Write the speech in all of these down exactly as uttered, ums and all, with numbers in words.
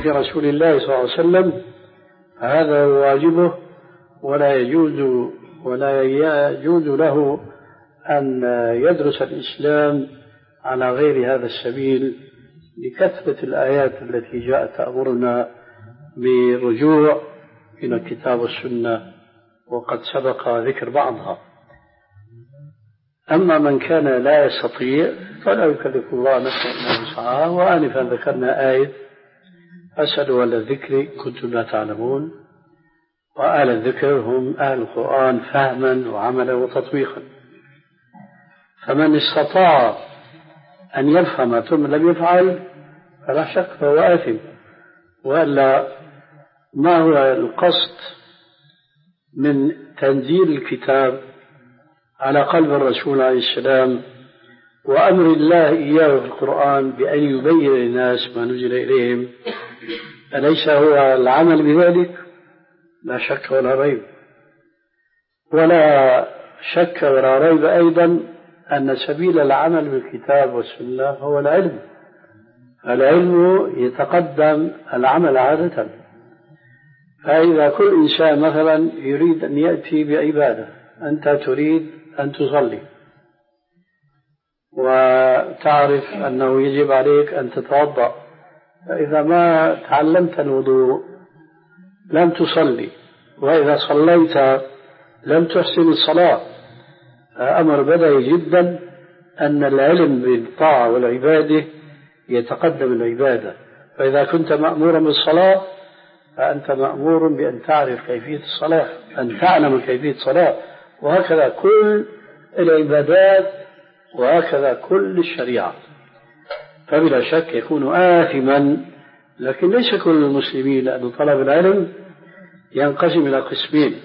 حديث رسول الله صلى الله عليه وسلم فهذا هو واجبه، ولا يجوز ولا يجوز له أن يدرس الإسلام على غير هذا السبيل لكثرة الآيات التي جاءت تأمرنا بالرجوع إلى الكتاب والسنة، وقد سبق ذكر بعضها. أما من كان لا يستطيع فلا يكلف الله نفسا إلا وسعها. وآنفا ذكرنا آية فاسألوا أهل الذكر كنتم لا تعلمون، وأهل الذكر هم أهل القرآن فهما وعملا وتطبيقا. فمن استطاع أن يفهم ثم لم يفعل فلا شك فهو آثم. وإلا ما هو القصد من تنزيل الكتاب على قلب الرسول عليه السلام وأمر الله إياه في القرآن بأن يبين للناس ما نزل إليهم؟ أليس هو العمل بذلك؟ لا شك ولا ريب. ولا شك ولا ريب أيضا أن سبيل العمل بالكتاب والسنة هو العلم. العلم يتقدم العمل عادة. فإذا كل إنسان مثلا يريد أن يأتي بعبادة، أنت تريد أن تصلي وتعرف أنه يجب عليك أن تتوضأ، فإذا ما تعلمت الوضوء لم تصلي، وإذا صليت لم تحسن الصلاة. أمر بديهي جدا أن العلم بالطاعة والعبادة يتقدم العبادة. فإذا كنت مأمورا بالصلاة فأنت مأمور بأن تعرف كيفية الصلاة، أن تعلم كيفية الصلاة، وهكذا كل العبادات وهكذا كل الشريعة. فبلا شك يكون آثما. لكن ليس كل المسلمين، لأن طلب العلم ينقسم إلى قسمين: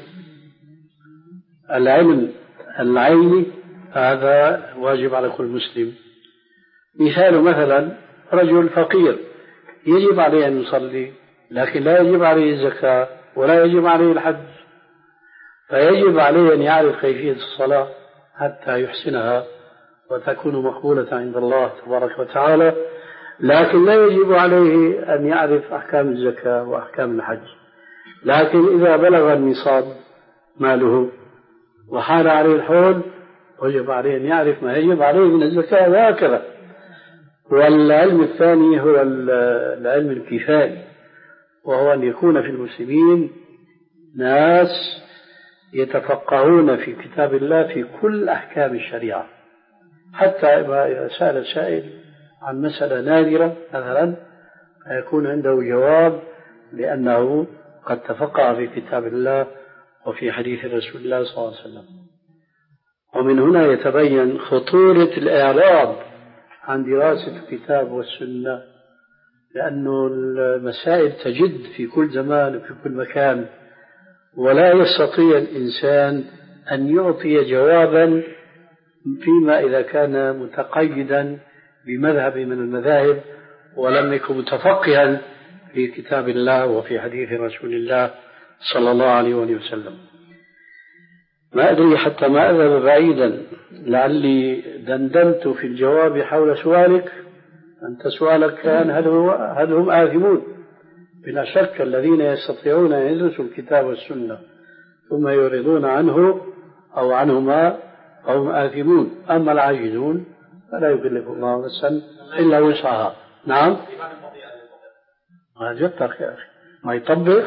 العلم العيني هذا واجب على كل مسلم. مثال مثلا رجل فقير يجب عليه أن يصلي، لكن لا يجب عليه الزكاة ولا يجب عليه الحج، فيجب عليه أن يعرف كيفية الصلاة حتى يحسنها وتكون مقبولة عند الله تبارك وتعالى. لكن لا يجب عليه أن يعرف أحكام الزكاة وأحكام الحج. لكن إذا بلغ النصاب ماله وحال عليه الحول وجب عليه أن يعرف ما يجب عليه من الزكاة، وهكذا. والعلم الثاني هو العلم الكفائي، وهو أن يكون في المسلمين ناس يتفقهون في كتاب الله في كل أحكام الشريعة، حتى إذا سأل سائل عن مسألة نادرة مثلا فيكون عنده جواب لأنه قد تفقه في كتاب الله وفي حديث رسول الله صلى الله عليه وسلم. ومن هنا يتبين خطورة الإعراض عن دراسة الكتاب والسنة، لأنه المسائل تجد في كل زمان وفي كل مكان، ولا يستطيع الإنسان أن يعطي جوابا فيما إذا كان متقيدا بمذهب من المذاهب ولم يكن متفقها في كتاب الله وفي حديث رسول الله صلى الله عليه وسلم. ما أدري حتى ما أذهب بعيدا، لعلي دندنت في الجواب حول سؤالك. أنت سؤالك كان هل, هو هل هم آثمون؟ بلا شك الذين يستطيعون أن يدرسوا الكتاب والسنة ثم يعرضون عنه أو عنهما فهم آثمون. أما العاجزون فلا يكلف الله نفسا إلا وسعها. نعم، ما جبتك يا أخي ما يطبق.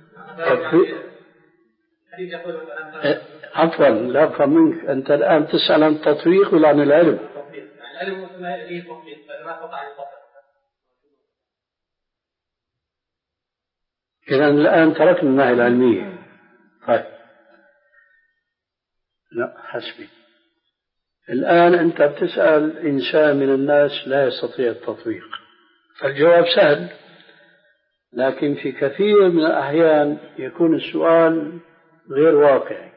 عفوا لا أفهم منك، أنت الآن تسأل عن التطبيق ولا عن العلم؟ العلم فيه تطبيق، فما استطاع أن يطبق. إذا الآن تركنا الناحية العلمية. طيب لا حسبي. الآن أنت بتسأل إنسان من الناس لا يستطيع التطبيق، فالجواب سهل، لكن في كثير من الأحيان يكون السؤال غير واقعي.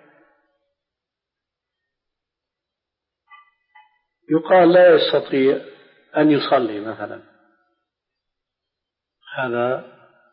يقال لا يستطيع أن يصلي مثلا، هذا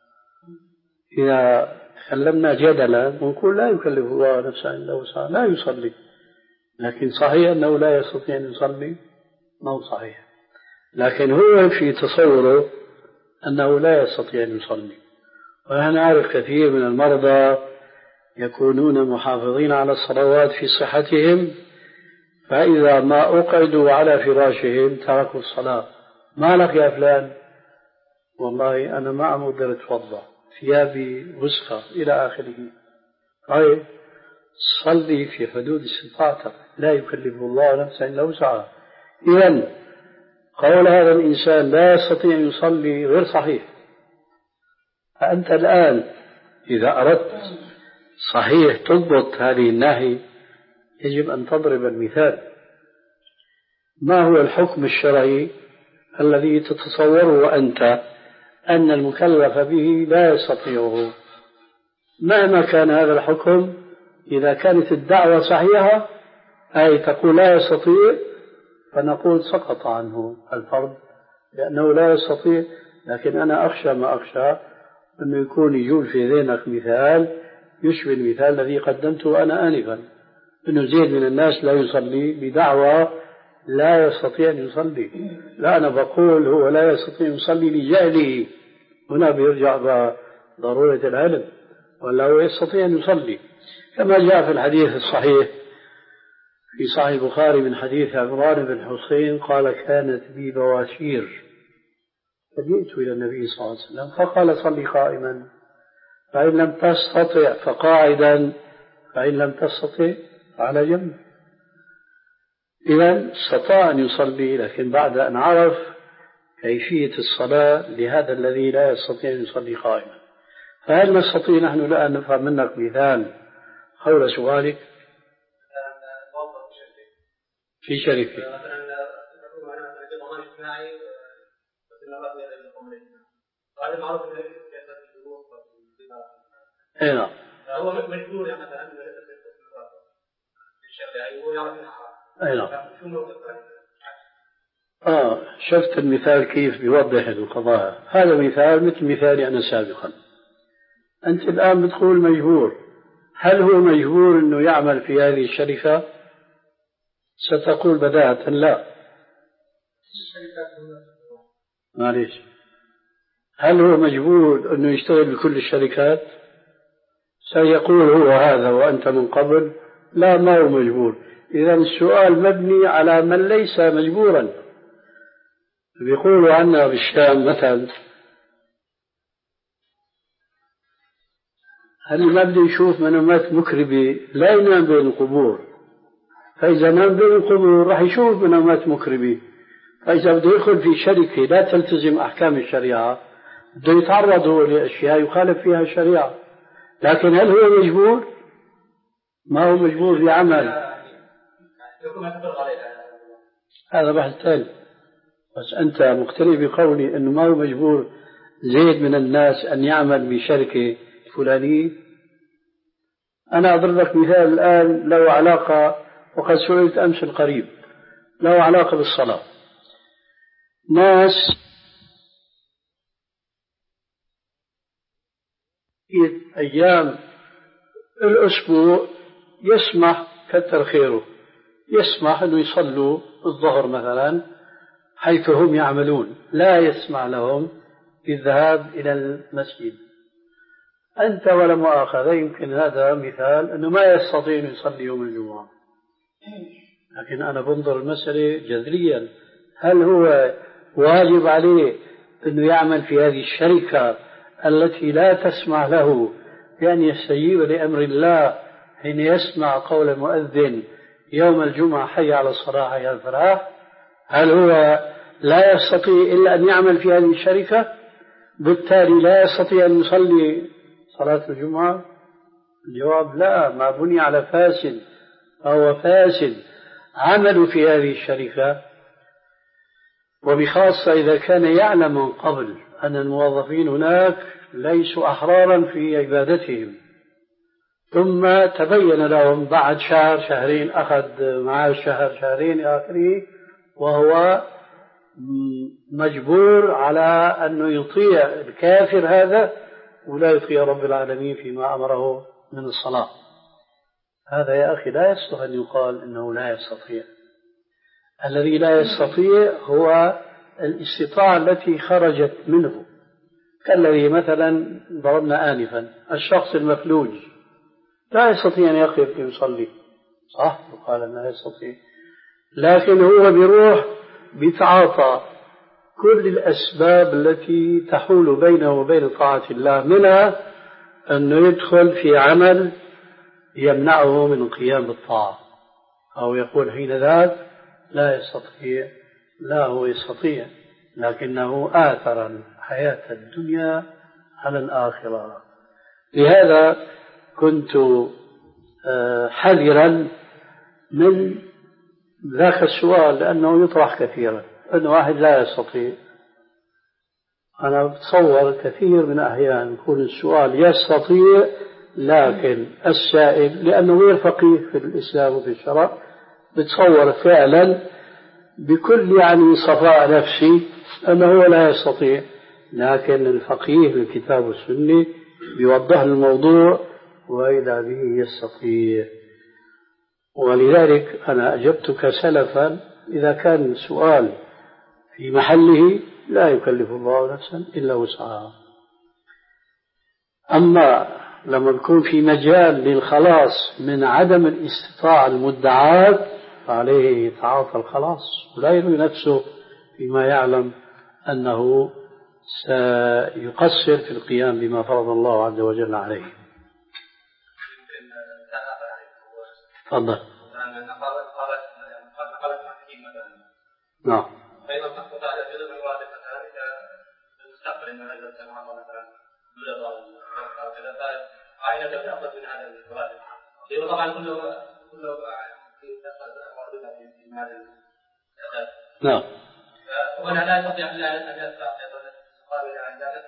إذا تكلمنا جدلا نقول لا يكلف الله نفسا إلا وسعها، لا يصلي. لكن صحيح أنه لا يستطيع أن يصلي؟ ما هو صحيح، لكن هو في تصوره أنه لا يستطيع أن يصلي. ونحن نعرف كثير من المرضى يكونون محافظين على الصلوات في صحتهم، فإذا ما أقعدوا على فراشهم تركوا الصلاة. ما لك يا فلان؟ والله أنا ما عم أقدر أتوضأ، ثيابي وسخة إلى آخره. طيب صلي في حدود استطاعتك، لا يكلف الله نفسا إلا وسعها. إذن قول هذا الإنسان لا يستطيع أن يصلي غير صحيح. فأنت الآن إذا أردت صحيح تضبط هذه الناحية يجب أن تضرب المثال. ما هو الحكم الشرعي الذي تتصوره أنت أن المكلف به لا يستطيعه؟ مهما كان هذا الحكم، إذا كانت الدعوة صحيحة أي تقول لا يستطيع، فنقول سقط عنه الفرض لأنه لا يستطيع. لكن أنا أخشى ما أخشى أنه يكون يجول في ذهنك مثال يشبه المثال الذي قدمته أنا آنفا، أنه زيد من الناس لا يصلي بدعوى لا يستطيع أن يصلي. لا، أنا بقول هو لا يستطيع أن يصلي لجهله، هنا بيرجع ضرورة العلم، ولا هو يستطيع أن يصلي كما جاء في الحديث الصحيح في صحيح البخاري من حديث عمران بن حسين قال كانت بي بواشير فجئت إلى النبي صلى الله عليه وسلم فقال صلي قائما، فإن لم تستطع فقاعدا، فإن لم تستطع على جنب. إذن استطاع أن يصلي، لكن بعد أن عرف كيفية الصلاة لهذا الذي لا يستطيع أن يصلي قائما. فهل نستطيع نحن الآن نفهم منك مثال حول سؤالك في شركة؟ اي نعم. هو مجبور يعني مثلا هو يعرف اي نعم. اه شفت المثال كيف بيوضح القضايا. هذا مثال مثل مثالي انا سابقا. انت الان بتقول مجبور، هل هو مجبور انه يعمل في هذه الشركة؟ ستقول بداهة لا. معليش، هل هو مجبور انه يشتغل بكل الشركات؟ سيقول هو هذا وأنت من قبل لا، ما هو مجبور. إذا السؤال مبني على من ليس مجبورا. بيقولوا عنا بالشام مثلا هل ما بده يشوف منامات مكربة لا ينام بين القبور، فإذا نام بين القبور راح يشوف منامات مكربة. فإذا بده يدخل في شركة لا تلتزم أحكام الشريعة بده يتعرض لأشياء يخالف فيها الشريعة. لكن هل هو مجبور؟ ما هو مجبور لعمل. هذا بحث ثاني. بس أنت مقتنع بقولي أنه ما هو مجبور زيد من الناس أن يعمل بشركة فلانية. أنا أضرب لك مثال الآن له علاقة، وقد سئلت أمس القريب، له علاقة بالصلاة. ناس أيام الأسبوع يسمح كتر خيره يسمح أنه يصلوا الظهر مثلا حيث هم يعملون، لا يسمح لهم بالذهاب إلى المسجد. أنت ولا مؤاخذة يمكن هذا مثال أنه ما يستطيع أن يصلي يوم الجمعة، لكن أنا بنظر المسألة جذريا. هل هو واجب عليه أنه يعمل في هذه الشركة التي لا تسمع له بأن يستجيب لأمر الله حين يسمع قول المؤذن يوم الجمعة حي على الصلاة حي على الفلاح؟ هل هو لا يستطيع إلا أن يعمل في هذه الشركة بالتالي لا يستطيع أن يصلي صلاة الجمعة؟ الجواب لا، ما بني على فاسد فهو فاسد. عملوا في هذه الشركة، وبخاصة إذا كان يعلم من قبل أن الموظفين هناك ليسوا أحرارا في عبادتهم، ثم تبين لهم بعد شهر شهرين أخذ معاه شهر شهرين آخره وهو مجبور على أنه يطيع الكافر هذا ولا يطيع رب العالمين فيما أمره من الصلاة. هذا يا أخي لا يصلح أن يقال إنه لا يستطيع. الذي لا يستطيع هو الاستطاعة التي خرجت منه كالذي مثلا ضربنا آنفا، الشخص المفلوج لا يستطيع أن يقف يصلي، صح؟ وقال لا يستطيع، لكن هو بيروح بيتعاطى كل الأسباب التي تحول بينه وبين طاعة الله، منها أنه يدخل في عمل يمنعه من القيام بالطاعة، أو يقول حين ذاك لا يستطيع. لا، هو يستطيع، لكنه آثر الحياة الدنيا على الآخرة. لهذا كنت حذرا من ذاك السؤال، لأنه يطرح كثيرا، أن واحد لا يستطيع. أنا بتصور كثير من أحيان يكون السؤال يستطيع، لكن السائل لأنه غير فقيه في الإسلام وفي الشرع بتصور فعلا بكل يعني صفاء نفسي أنه لا يستطيع، لكن الفقيه بالكتاب والسنة بيوضح الموضوع وإذا به يستطيع. ولذلك أنا أجبتك سلفا إذا كان السؤال في محله لا يكلف الله نفسا إلا وسعها. أما لما يكون في مجال للخلاص من عدم الاستطاعة المدعاة فعليه يتعاطى الخلاص ولا يروي نفسه فيما يعلم أنه سيقصر في القيام بما فرض الله عز وجل عليه. تفضل. نعم. فإذا تقطع على جزء من الوالد مثلا إذا المستقبل إنه هذا السماء مثلا بلغ كذا فعينة تأخذ من هذا الوالد. إذا طبعا كله كله في تأخذ في هذا الأساس. نعم. وهنا لا يستطيع إلا أن يدفع قابل عن ذلك.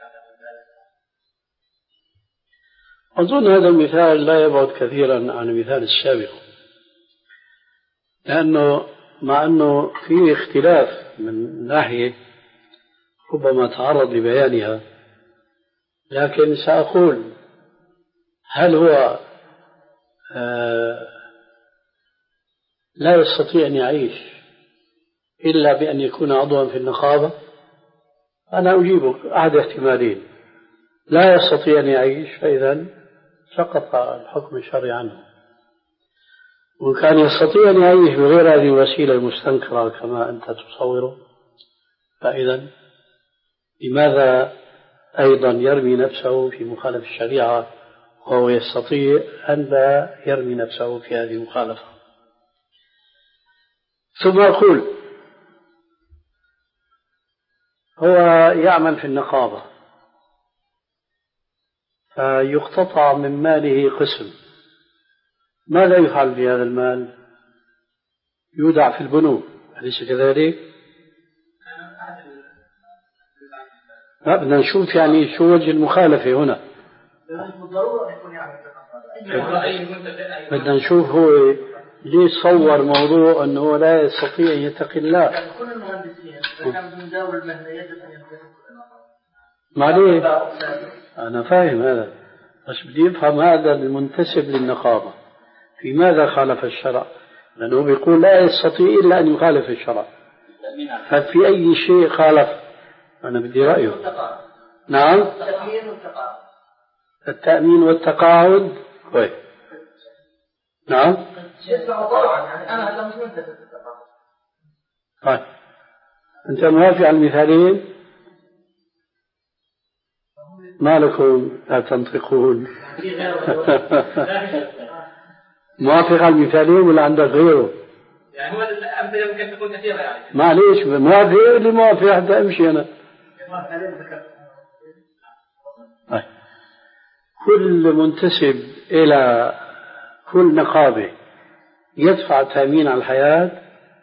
أظن هذا المثال لا يبعد كثيرا عن المثال السابق، لأنه مع أنه في اختلاف من ناحية ربما تعرض لبيانها، لكن سأقول هل هو آه لا يستطيع أن يعيش إلا بأن يكون عضوا في النقابة؟ أنا أجيبك أحد احتمالين: لا يستطيع أن يعيش فإذا سقط الحكم الشرعي عنه، وكان يستطيع أن يعيش بغير هذه الوسيلة المستنكرة كما أنت تصوره، فإذا لماذا أيضا يرمي نفسه في مخالفة الشريعة وهو يستطيع أن لا يرمي نفسه في هذه المخالفة؟ ثم أقول هو يعمل في النقابة فيقتطع من ماله قسم، ماذا يفعل بهذا المال؟ يودع في البنوك، أليس كذلك؟ لا، بدنا نشوف يعني شو وجه المخالفة هنا. بدنا نشوف هو ليه صور موضوع أنه لا يستطيع أن يتقي الله. كل المهندسين كان من دور المهنة يجب أن ينتهي. معليه أنا فاهم هذا، بس بدي أفهم هذا المنتسب للنقابة في ماذا خالف الشرع؟ لأنه بيقول لا يستطيع إلا أن يخالف الشرع، ففي أي شيء خالف؟ أنا بدي رأيه. نعم. التأمين والتقاعد. التأمين والتقاعد كويس. نعم. يدفع طبعا، يعني أنا هذا مش منتسب للتقاعد. طيب أنت موافق على المثالين؟ ما لكم لا تنطقون؟ موافق على المثالين ولا عندك غيره؟ يعني هو الأمثلة ممكن تكون كثيرة يعني. معليش موافق اللي موافق حتى أمشي أنا. كل منتسب إلى كل نقابة يدفع تأمين على الحياة.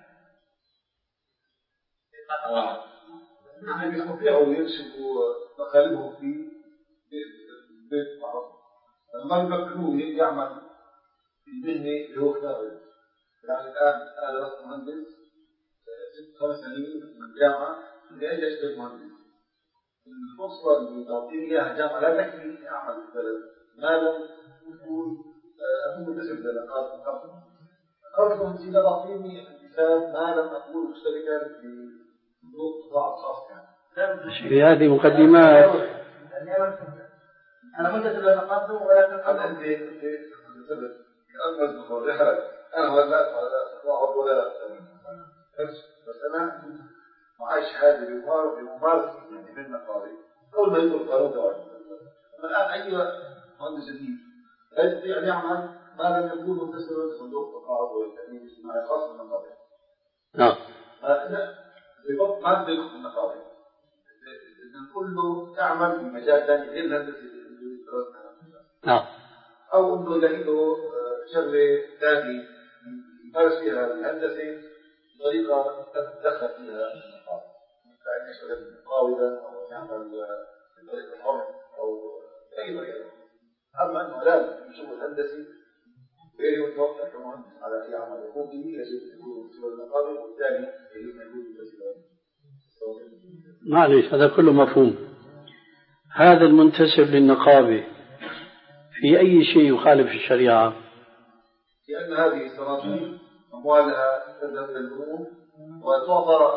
نعم يستطيعوا ينسبوا مخالبهم في بيت معروف، ما يفكروه يعمل في المهنة اللي هو خارج. يعني الآن أنا درست مهندس ست خمس سنين من الجامعة لأجل أشتغل مهندس. الفرصة اللي تعطيني إياها الجامعة لا تكفي أعمل في البلد ما لم يكون أكون متسم للأقارب القرن. أقارب المهندسين لا تعطيني مثال ما لم أكون مشتركا في نقطة قطاع الخاص. في هذه مقدمات أنا منتسب للنقابة ولكن أنا أنت أنت منتسب أنا أدخل رحلة أنا ولا أقعد ولا بس بس أنا معي شهادة بممارسة يعني من النقابة أول ما يدخل القانون ده الآن أي مهندس جديد لا يستطيع أن يعمل ما لم يكون منتسبا لصندوق التقاعد والتأمين الاجتماعي خاص بالنقابة. نعم. لا بضبط ما بدك النقابة. نقول له تعمل في مجال ثاني غير الهندسة اللي درسناها. نعم. أو إنه له شغلة ثانية يمارس فيها الهندسة بطريقة تدخل فيها النقابة. يعني يشتغل مقاولا أو يعمل بطريقة حر أو أي طريقة. أما أنه لازم يشوف الهندسي غير متوقع كمهندس على أي عمل يقوم به يجب أن يكون مسؤول النقابة والثاني يجب أن يكون مسؤول. معلش هذا كله مفهوم. هذا المنتسب للنقابة في أي شيء يخالف الشريعة؟ لأن هذه السراطيل أموالها تذهب إلى البنوك وتعطى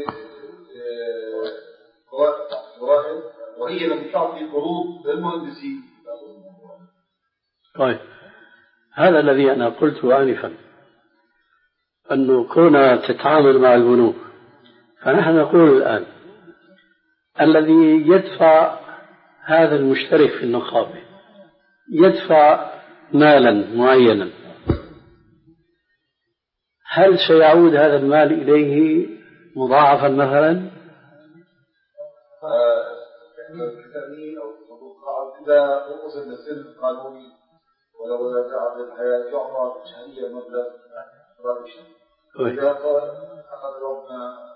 ضرائب وهي لم تعطي قروض للمهندسين. طيب هذا الذي أنا قلته آنفا أنه كونها تتعامل مع البنوك، فنحن نقول الآن الذي يدفع هذا المشترك في النقابة يدفع مالا معينا، هل سيعود هذا المال إليه مضاعفا مثلا؟ كتأمين أو صندوق قاعد إذا وصل للسن القانوني ولو لا تعب الحياة يعطى شهريا مبلغ رابع شهر. إذا أخذ ربنا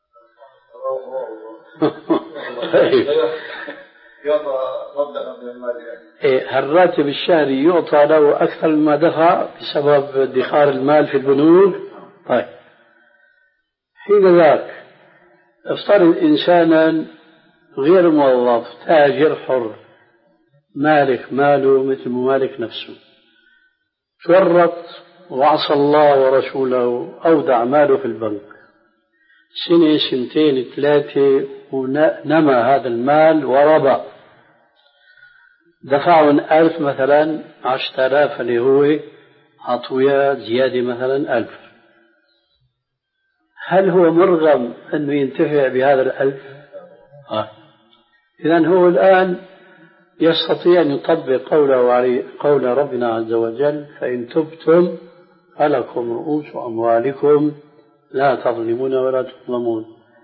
يعطى مبلغ من المال يعني. الراتب الشهري يعطى له أكثر مما دفع بسبب ادخار المال في البنوك. طيب حين ذاك افترض إنسانا غير موظف تاجر حر مالك ماله مثل مالك نفسه، تورط وعصى الله ورسوله أودع ماله في البنك سنة سنتين ثلاثة ونمى هذا المال وربى، دفعوا ألف مثلا عشرة آلاف اللي هو عطوية زيادة مثلا ألف، هل هو مرغم أنه ينتفع بهذا الألف؟ آه. إذن هو الآن يستطيع أن يطبق قوله عليه قول ربنا عز وجل فإن تبتم فلكم رؤوس أموالكم لا تظلمون ولا تظلمون.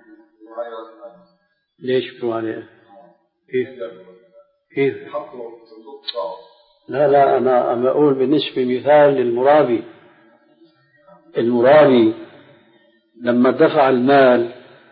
ليش بنوا عليه؟ كيف؟ كيف؟ لا لا أنا أنا أقول بالنسبة مثال للمرابي، المرابي لما دفع المال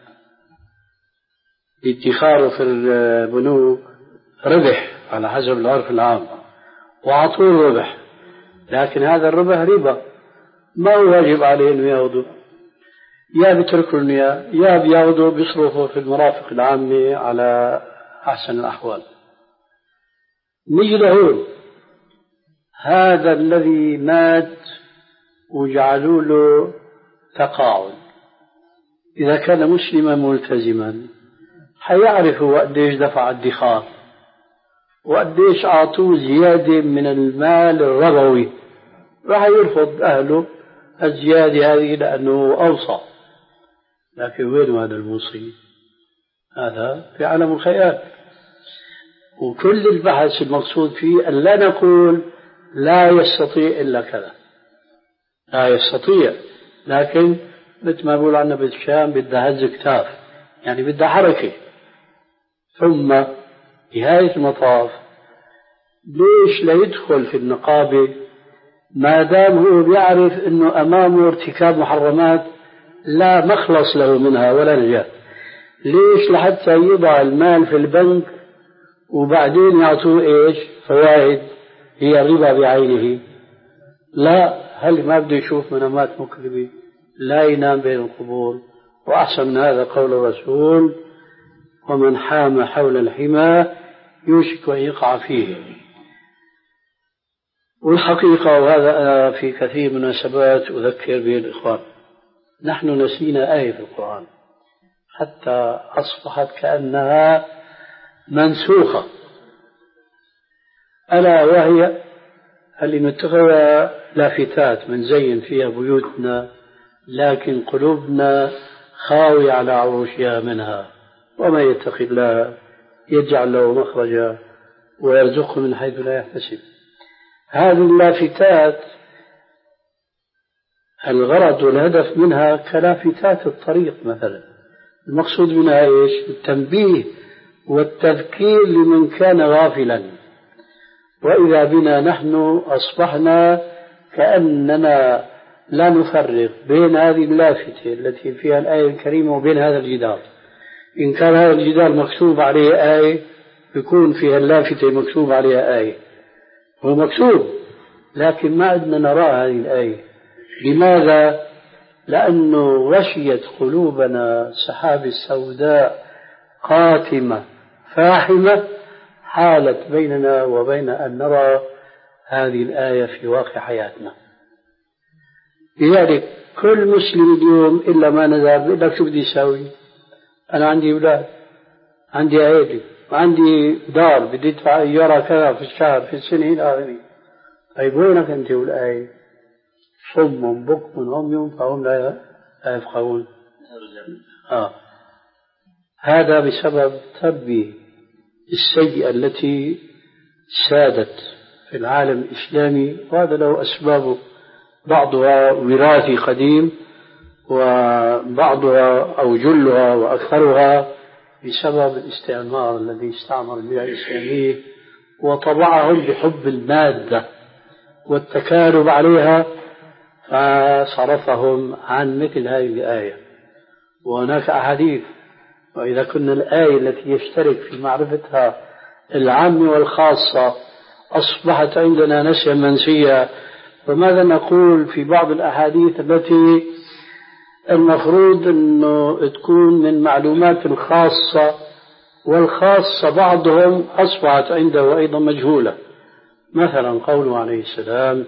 لادخاره في البنوك ربح على حسب العرف العام وعطوه ربح، لكن هذا الربح ربا ما هو واجب عليه أنه يأخذه، يا بيتركوا النية يا بيأخذوا بيصرفوا في المرافق العامة على أحسن الأحوال. نيجي لهون هذا الذي مات وجعلوا له تقاعد، إذا كان مسلما ملتزما حيعرف قديش دفع الادخار وقديش أعطوه زيادة من المال الربوي، راح يرفض أهله الزيادة هذه لأنه أوصى. لكن وين هذا الموصي؟ هذا في عالم الخيال. وكل البحث المقصود فيه أن لا نقول لا يستطيع إلا كذا، لا يستطيع، لكن مثل ما بقول عنا بالشام بدها هز كتاف، يعني بدها حركة. ثم نهاية المطاف ليش لا يدخل في النقابة ما دام هو بيعرف أنه أمامه ارتكاب محرمات لا مخلص له منها ولا نجاة؟ ليش لحتى يضع المال في البنك وبعدين يعطوه إيش فوائد هي ربا بعينه؟ لا، هل ما بده يشوف منامات مكذبة؟ لا ينام بين القبور. وأحسن من هذا قول الرسول ومن حام حول الحمى يوشك أن يقع فيه. والحقيقة وهذا في كثير من المناسبات أذكر به الإخوان، نحن نسينا آية في القرآن حتى أصبحت كأنها منسوخة، ألا وهي اللي نتخذها لافتات من زين فيها بيوتنا، لكن قلوبنا خاوية على عروشها منها. وما يتق الله يجعل له مخرجا ويرزقه من حيث لا يحتسب. هذه اللافتات الغرض والهدف منها كلافتات الطريق مثلا، المقصود منها إيش؟ التنبيه والتذكير لمن كان غافلا. وإذا بنا نحن أصبحنا كأننا لا نفرق بين هذه اللافتة التي فيها الآية الكريمة وبين هذا الجدار. إن كان هذا الجدار مكتوب عليه آية يكون فيها اللافتة مكتوب عليها آية، هو مكتوب لكن ما عدنا نرى هذه الآية. لماذا؟ لأنه غشيت قلوبنا سحاب السوداء قاتمة فاحمة حالت بيننا وبين أن نرى هذه الآية في واقع حياتنا. لذلك كل مسلم اليوم إلا ما نذهب بيقول لك شو بدي يساوي؟ أنا عندي أولاد، عندي عائلة، وعندي دار بدي أدفع إيجارها كذا في الشهر في السنة إلى آخره. طيب وينك أنت والآية؟ صم بكم عمي فهم لا يفقهون. آه. هذا بسبب تربية السيئة التي سادت في العالم الإسلامي، وهذا له أسبابه، بعضها وراثي قديم وبعضها أو جلها وأكثرها بسبب الاستعمار الذي استعمر البلاد الإسلامية وطبعهم بحب المادة والتكالب عليها، فصرفهم عن مثل هذه الآية. وهناك أحاديث، وإذا كنا الآية التي يشترك في معرفتها العام والخاصة أصبحت عندنا نسيا منسيا، فماذا نقول في بعض الأحاديث التي المفروض أنه تكون من معلومات الخاصة، والخاصة بعضهم أصبحت عنده أيضا مجهولة. مثلا قوله عليه السلام: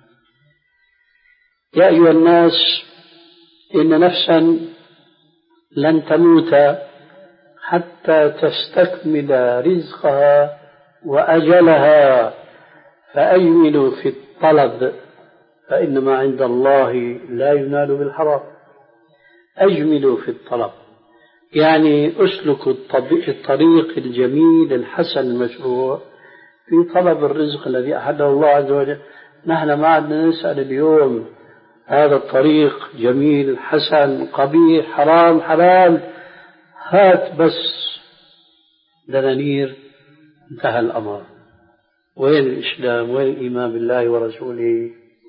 يا أيها الناس إن نفسا لن تموت حتى تستكمل رزقها وأجلها فأجملوا في الطلب فإنما عند الله لا ينال بالحرام. أجملوا في الطلب يعني أسلكوا الطريق الجميل الحسن المشروع في طلب الرزق الذي أحله الله عز وجل. نحن ما عدنا نسأل اليوم هذا الطريق جميل حسن قبيح حرام حلال، هات بس دنانير انتهى الأمر. وين الإسلام؟ وين الإيمان بالله ورسوله؟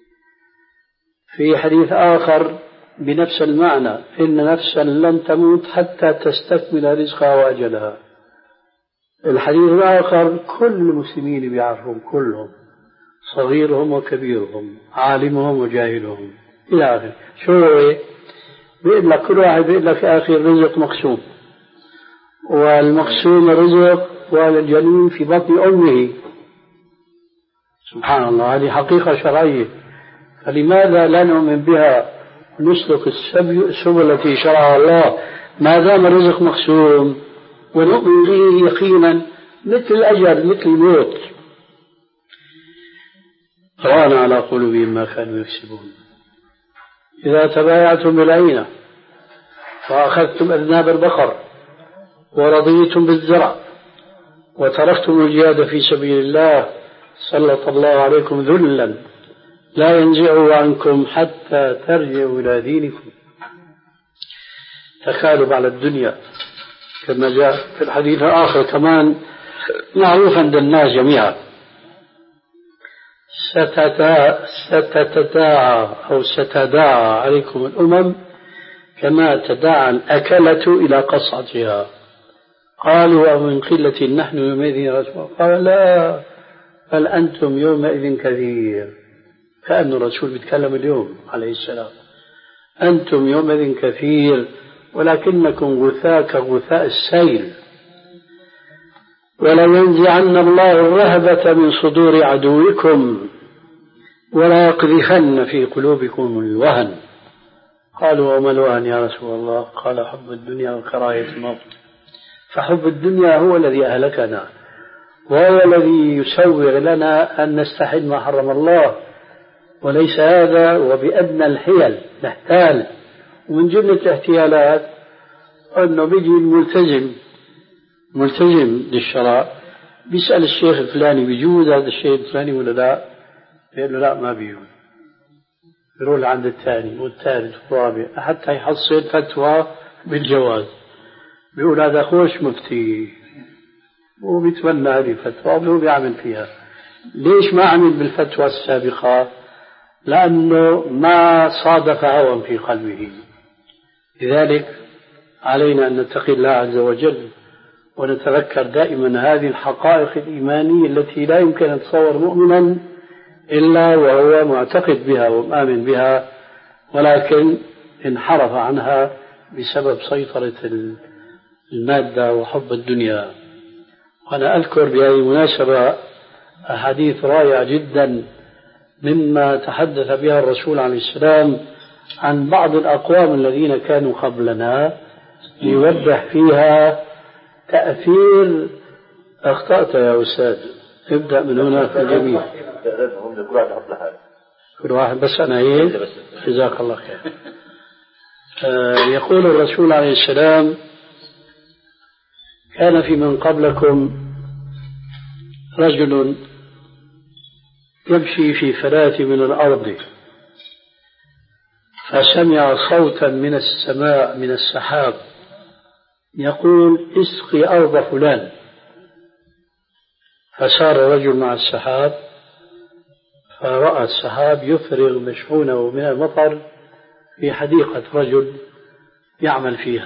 في حديث آخر بنفس المعنى: إن نفسا لن تموت حتى تستكمل رزقها وأجلها. الحديث الآخر كل المسلمين بيعرفون كلهم، صغيرهم وكبيرهم، عالمهم وجاهلهم إلى آخره. شو هو؟ بيقول لك كل واحد بيقول لك يا أخي الرزق مقسوم، والمقسوم الرزق والجنين في بطن أمه. سبحان الله، هذه حقيقة شرعية، فلماذا لا نؤمن بها ونسلك السبل التي شرعها الله ما دام الرزق مقسوم ونؤمن به يقينا مثل الأجل مثل الموت؟ ران على قلوبهم ما كانوا يكسبون. إذا تبايعتم بالعينة وأخذتم أذناب البقر ورضيتم بالزرع وتركتم الجهاد في سبيل الله سلط الله عليكم ذلا لا ينزعه عنكم حتى ترجعوا إلى دينكم. تكالب على الدنيا كما جاء في الحديث الآخر كمان معروف عند الناس جميعا: ستتداعى أو ستداعى عليكم الأمم كما تداعى الأكلة إلى قصعتها. قالوا ومن قلة نحن يومئذ يا رسول الله؟ قال لا، بل أنتم يومئذ كثير. كأن الرسول بيتكلم اليوم عليه السلام: أنتم يومئذ كثير ولكنكم غثاء كغثاء السيل. ولا ينزعن الله الرهبة من صدور عدوكم ولا يقذفن في قلوبكم الوهن. قالوا وما الوهن يا رسول الله؟ قال حب الدنيا وكراهية الموت. فحب الدنيا هو الذي أهلكنا، وهو الذي يسوغ لنا أن نستحل ما حرم الله، وليس هذا وبأدنى الحيل نحتال. ومن جملة الاحتيالات أنه بيجي الملتزم ملتزم للشرع بيسأل الشيخ الفلاني بيجوز هذا الشيء الفلاني ولا لا؟ بيقول له لا ما بيجوز. يروح عند الثاني والثالث والرابع حتى يحصل فتوى بالجواز. بيقول هذا خوش مفتي وبيتمنى هذه الفتوى وهو بيعمل فيها. ليش ما عمل بالفتوى السابقة؟ لأنه ما صادف هوى في قلبه. لذلك علينا أن نتقي الله عز وجل ونتذكر دائما هذه الحقائق الإيمانية التي لا يمكن أن تصور مؤمنا إلا وهو معتقد بها ومآمن بها، ولكن انحرف عنها بسبب سيطرة المادة وحب الدنيا. وأنا أذكر بهذه المناسبة أحاديث رائعة جدا مما تحدث بها الرسول عليه السلام عن بعض الأقوام الذين كانوا قبلنا، ليوضح فيها تأثير. أخطأت يا أستاذ، ابدأ من هنا في الجميع. كل واحد بس أنا إيه جزاك الله خير. آه يقول الرسول عليه السلام: كان في من قبلكم رجل يمشي في فلاة من الأرض فسمع صوتا من السماء من السحاب يقول: اسقي أرض فلان. فسار الرجل مع السحاب فرأى السحاب يفرغ مشحونه من المطر في حديقة رجل يعمل فيها.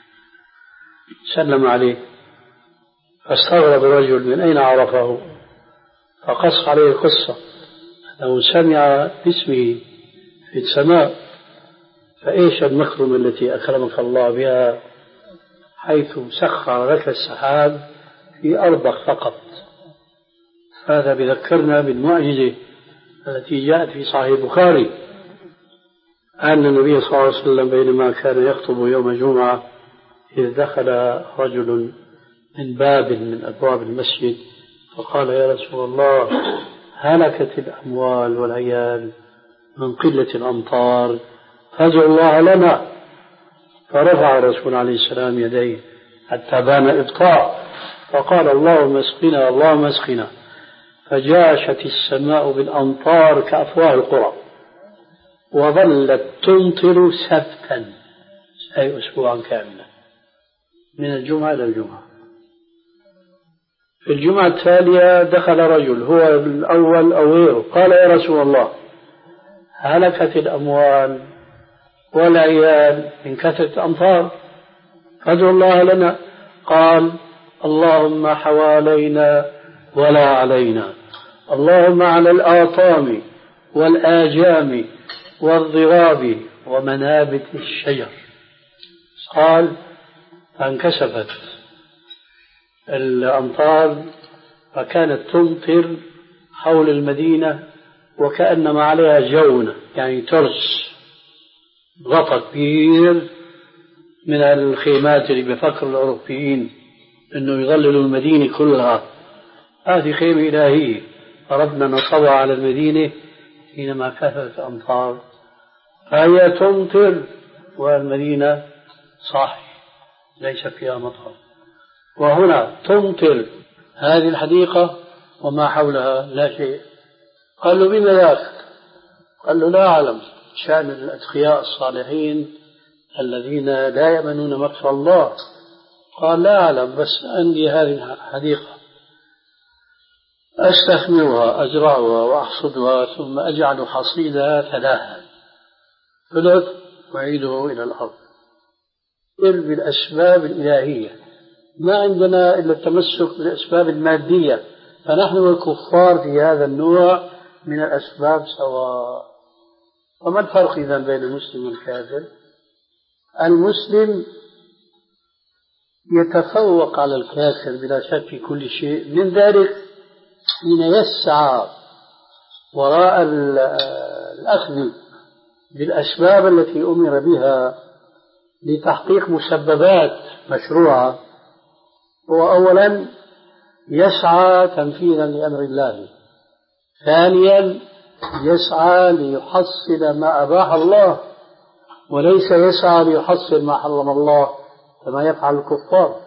سلم عليه فاستغرب الرجل من أين عرفه، فقص عليه القصة أنه سمع باسمه في السماء. فإيش المكرمة التي أكرمك الله بها حيث سخر لك السحاب في أرضك فقط. هذا بذكرنا بالمعجزة التي جاءت في صحيح البخاري أن النبي صلى الله عليه وسلم بينما كان يخطب يوم الجمعة إذ دخل رجل من باب من أبواب المسجد فقال: يا رسول الله، هلكت الأموال والعيال من قلة الأمطار فادعوا الله لنا. فرفع الرسول عليه السلام يديه حتى بان إبطاء فقال: اللهم اسقنا اللهم اسقنا. فجاشت السماء بالأمطار كأفواه القرى وظلت تمطر سفتا، أي أسبوعا كاملا من الجمعة إلى الجمعة. في الجمعة التالية دخل رجل هو الأول أو غيره قال: يا رسول الله، هلكت الأموال والعيال من كثرة الأمطار فادعوا الله لنا. قال: اللهم حوالينا ولا علينا، اللهم على الآطام والآجام والضراب ومنابت الشجر. قال: فانكسفت الأمطار فكانت تمطر حول المدينة وكأنما عليها جونة، يعني ترس غطى كبير من الخيمات اللي بفكر الأوروبيين أنه يظللوا المدينة كلها. هذه خيمة إلهية ربنا نصبها على المدينة حينما كثرت الأمطار، فهي تمطر والمدينة صاحي ليس فيها مطر. وهنا تمطر هذه الحديقة وما حولها لا شيء. قال له: بما ذاك؟ قال له: لا أعلم، شأن الأتقياء الصالحين الذين لا يأمنون مكر الله. قال: لا أعلم، بس عندي هذه الحديقة أستثمرها أزرعها وأحصدها ثم أجعل حصيدها ثلاثا، ثلث وأعيده إلى الأرض. قل بالأسباب الإلهية، ما عندنا إلا التمسك بالأسباب المادية، فنحن والكفار في هذا النوع من الأسباب سواء. وما الفرق إذا بين المسلم والكافر؟ المسلم يتفوق على الكافر بلا شك في كل شيء، من ذلك حين يسعى وراء الأخذ بالأسباب التي أمر بها لتحقيق مسببات مشروعة، هو أولا يسعى تنفيذا لأمر الله، ثانيا يسعى ليحصل ما أباح الله وليس يسعى ليحصل ما حرم الله كما يفعل الكفار.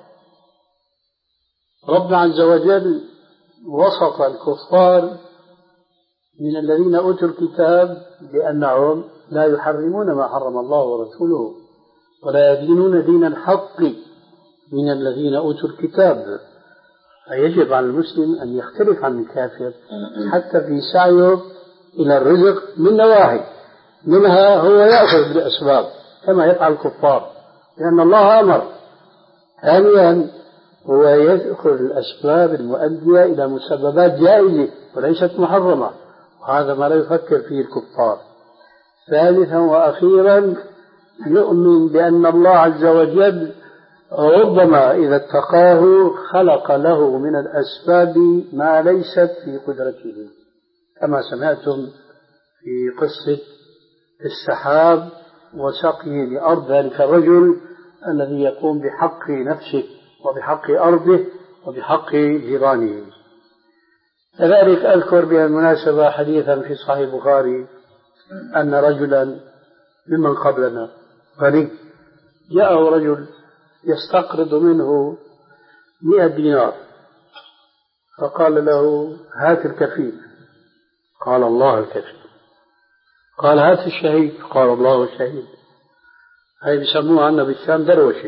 ربنا عز وجل وصف الكفار من الذين أوتوا الكتاب بأنهم لا يحرمون ما حرم الله ورسوله ولا يدينون دين الحق من الذين أوتوا الكتاب. فيجب على المسلم أن يختلف عن الكافر حتى في سعيه إلى الرزق من نواحي، منها هو يأخذ بالأسباب كما يفعل الكفار لأن الله أمر. ثانيا هو يأخذ الأسباب المؤدية إلى مسببات جائزة وليست محرمة، وهذا ما لا يفكر فيه الكفار. ثالثا وأخيرا يؤمن بأن الله عز وجل ربما إذا اتقاه خلق له من الأسباب ما ليست في قدرته، كما سمعتم في قصة السحاب وسقيه لأرض ذلك الرجل الذي يقوم بحق نفسه وبحق أرضه وبحق جيرانه. كذلك أذكر بالمناسبة حديثا في صحيح البخاري أن رجلا ممن قبلنا غني جاءه رجل يستقرض منه مئة دينار، فقال له هات الكفيل، قال الله الكفيل. قال هات الشهيد، قال الله الشهيد. هاي بيسموها عنا بالشام دروشة.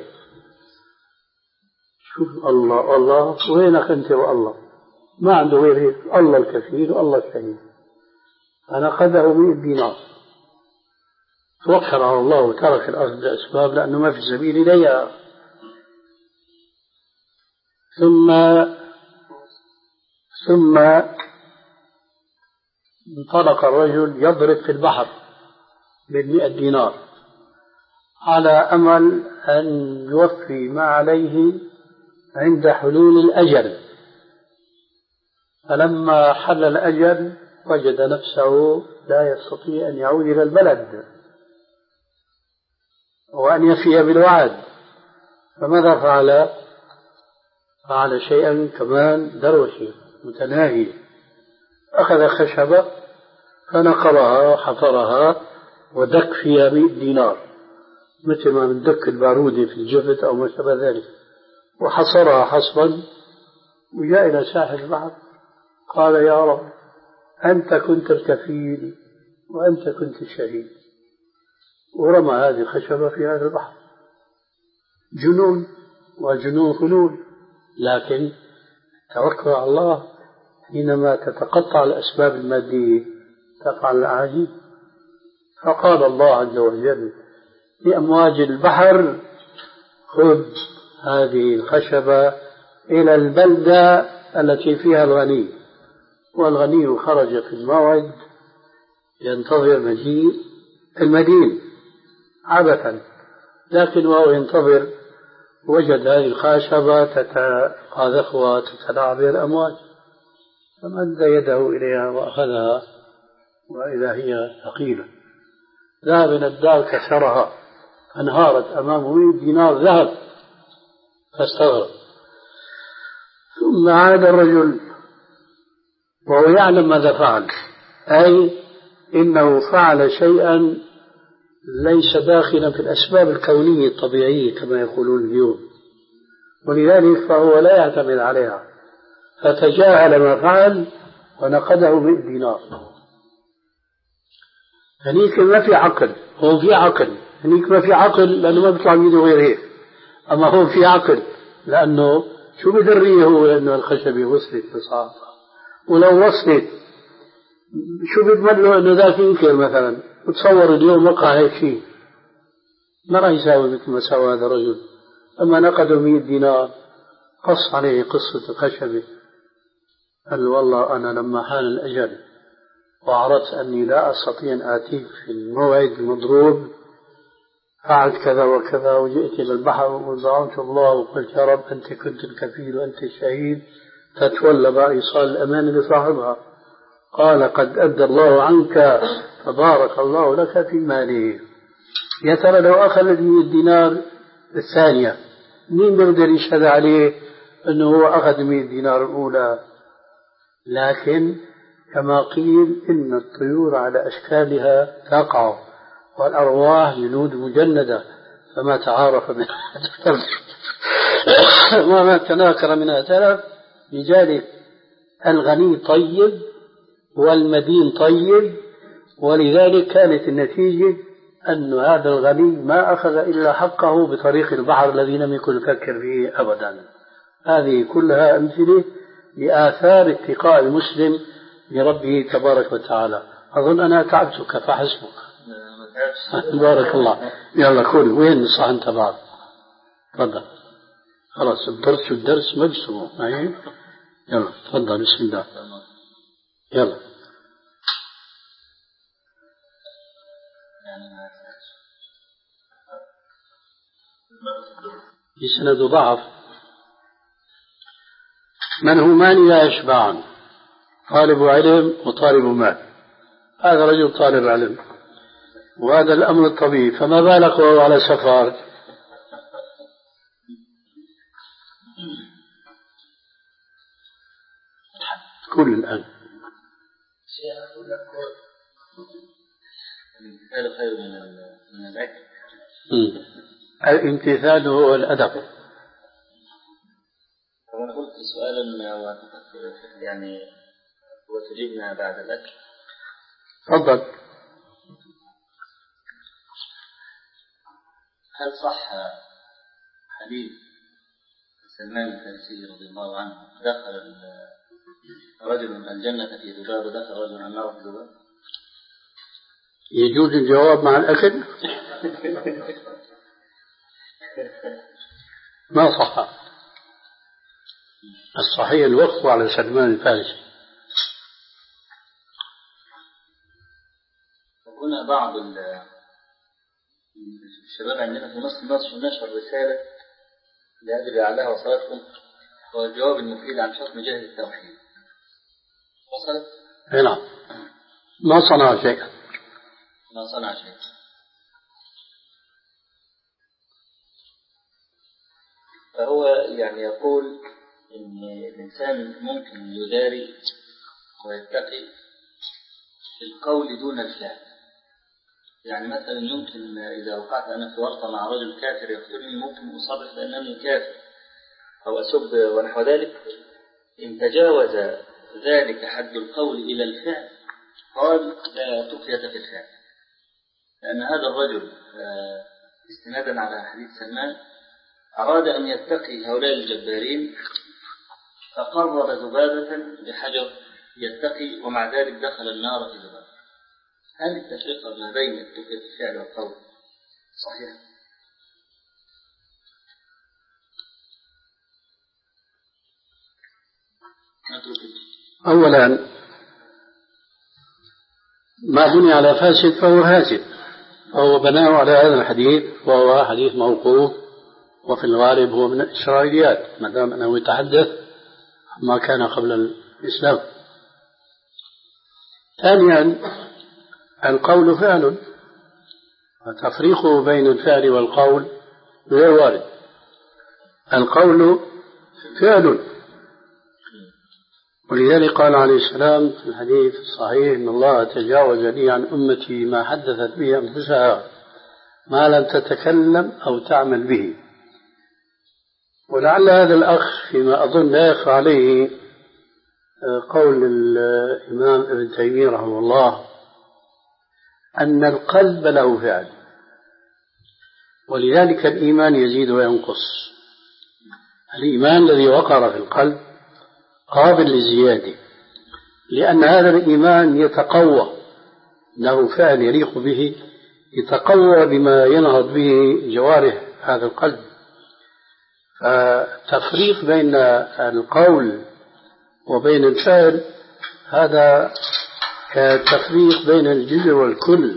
شوف الله الله وينك أنت والله، ما عنده غير هيك، الله الكفيل والله الشهيد. فنقده مئة دينار، توكل على الله وترك الأرض بأسباب لأنه ما في سبيل إليها. ثم ثم انطلق الرجل يضرب في البحر بالمئة دينار على أمل أن يوفي ما عليه عند حلول الأجل. فلما حل الأجل وجد نفسه لا يستطيع أن يعود إلى البلد وأن يفي بالوعد. فماذا فعل؟ فعل شيئا كمان دروشي متناهي، أخذ خشبة فنقرها وحفرها ودك فيها مئة دينار مثل ما ندك البارودة في الجفت أو ما شابه ذلك، وحصرها حصبا وجاء إلى ساحل البحر قال يا رب أنت كنت الكفيل وأنت كنت الشهيد، ورمى هذه الخشبة في هذا البحر. جنون وجنون خلول، لكن توكل على الله حينما تتقطع الأسباب المادية تفعل الأعاجيب. فقال الله عز وجل لأمواج البحر خذ هذه الخشبة إلى البلدة التي فيها الغني. والغني خرج في الموعد ينتظر مجيء المدين عبثا، لكن وهو ينتظر وجد هذه الخشبة تتقاذف وتتلاعب الأمواج، فمد يده إليها وأخذها وإذا هي ثقيلة. ذهب إلى الدار كسرها فانهارت أمامه مئة دينار ذهب فاستغرب. ثم عاد الرجل وهو يعلم ماذا فعل، أي إنه فعل شيئا ليس داخلا في الأسباب الكونية الطبيعية كما يقولون اليوم، ولذلك فهو لا يعتمد عليها، فتجاهل ما فعل ونقده مئة دينار. هنيك ما في عقل، هو في عقل، هنيك ما في عقل لأنه ما بيطلع بيده غير هيك، أما هو في عقل لأنه شو بدريه هو لأنه الخشبة وصلت بصعبة، ولو وصلت شو بيضمن له أنه ذاك ينكر مثلا، وتصور اليوم وقع هيك شيء ما راح يساوي مثل ما سوى هذا الرجل. أما نقده مئة دينار قص عليه قصة الخشبة، قال والله أنا لما حان الأجل وعرفت أني لا أستطيع أن آتيك في الموعد المضروب فعلت كذا وكذا، وجئت إلى البحر وزعمت الله وقلت يا رب أنت كنت الكفيل وأنت الشهيد، فتولى بقى إيصال الأمان لصاحبها. قال قد أدى الله عنك فبارك الله لك في ماله. يا ترى لو أخذ الدينار الثانية مين بيقدر يشهد عليه أنه هو أخذ مئة دينار الأولى، لكن كما قيل إن الطيور على أشكالها تقع والأرواح جنود مجندة، فما تعارف منها وما تناكر منها تلف. لذلك الغني طيب والمدين طيب، ولذلك كانت النتيجة أن هذا الغني ما أخذ إلا حقه بطريق البحر الذي لم يكن يفكر فيه أبدا. هذه كلها أمثلة لآثار اتقاء المسلم لربه تبارك وتعالى. أظن أنا تعبتك فحسبك. بارك الله. يلا كل وين الصحن تبعك؟ تفضل. خلاص الدرس والدرس مجسمه. يلا تفضل بسم الله. يلا. يسند ضعف. منهومان لا يشبعان، طالب علم وطالب مال. هذا رجل طالب علم وهذا الأمر الطبيعي، فما بالك وهو على سفر؟ كل الآن الامتثال خير من الأكل. الامتثال هو الأدب. أنا قلت سؤالا يعني وتجيبنا بعد الأكل. تفضل. هل صح حديث سلمان الفارسي رضي الله عنه دخل رجل الجنة في ذباب ودخل رجل النار في ذباب؟ يجوز الجواب مع الأكل؟ ما صح. الصحيح الوقف على سلمان الفارسي. وهنا بعض الشباب عندنا في مصر نشر رسالة لا أدري لعلها وصلتكم، هو الجواب المفيد عن حكم جهل التوحيد. وصلت؟ نعم. ما صنع شيئا. ما صنع شيئا. فهو يعني يقول إن الإنسان ممكن يداري ويتقي في القول دون الفعل. يعني مثلا يمكن إذا وقعت أنا في ورطة مع رجل كافر يقتلني ممكن أصرح بأنني كافر أو أسب ونحو ذلك. إن تجاوز ذلك حد القول إلى الفعل قال لا تقية في الفعل، لأن هذا الرجل استنادا على حديث سلمان أراد أن يتقي هؤلاء الجبارين فقرب ذبابة بحجر يتقي ومع ذلك دخل النار في ذبابة. هل التفرقة ما بين التقية الفعل والقول صحيح؟ أولا ما بني على فاسد فهو هاسد، فهو بناه على هذا الحديث وهو حديث موقوف، وفي الغالب هو من الإسرائيليات ما دام أنه يتحدث ما كان قبل الإسلام. ثانيا القول فعل، وتفريقه بين الفعل والقول غير وارد. القول فعل، ولذلك قال عليه السلام في الحديث الصحيح إن الله تجاوز لي عن أمتي ما حدثت به أنفسها ما لم تتكلم أو تعمل به. ولعل هذا الأخ فيما أظن لا يخفى عليه قول الإمام ابن تيمية رحمه الله أن القلب له فعل، ولذلك الإيمان يزيد وينقص. الإيمان الذي وقر في القلب قابل للزيادة، لأن هذا الإيمان يتقوى، له فعل يليق به، يتقوى بما ينهض به جوارح هذا القلب. فتفريق بين القول وبين الفعل هذا كتفريق بين الجزء والكل.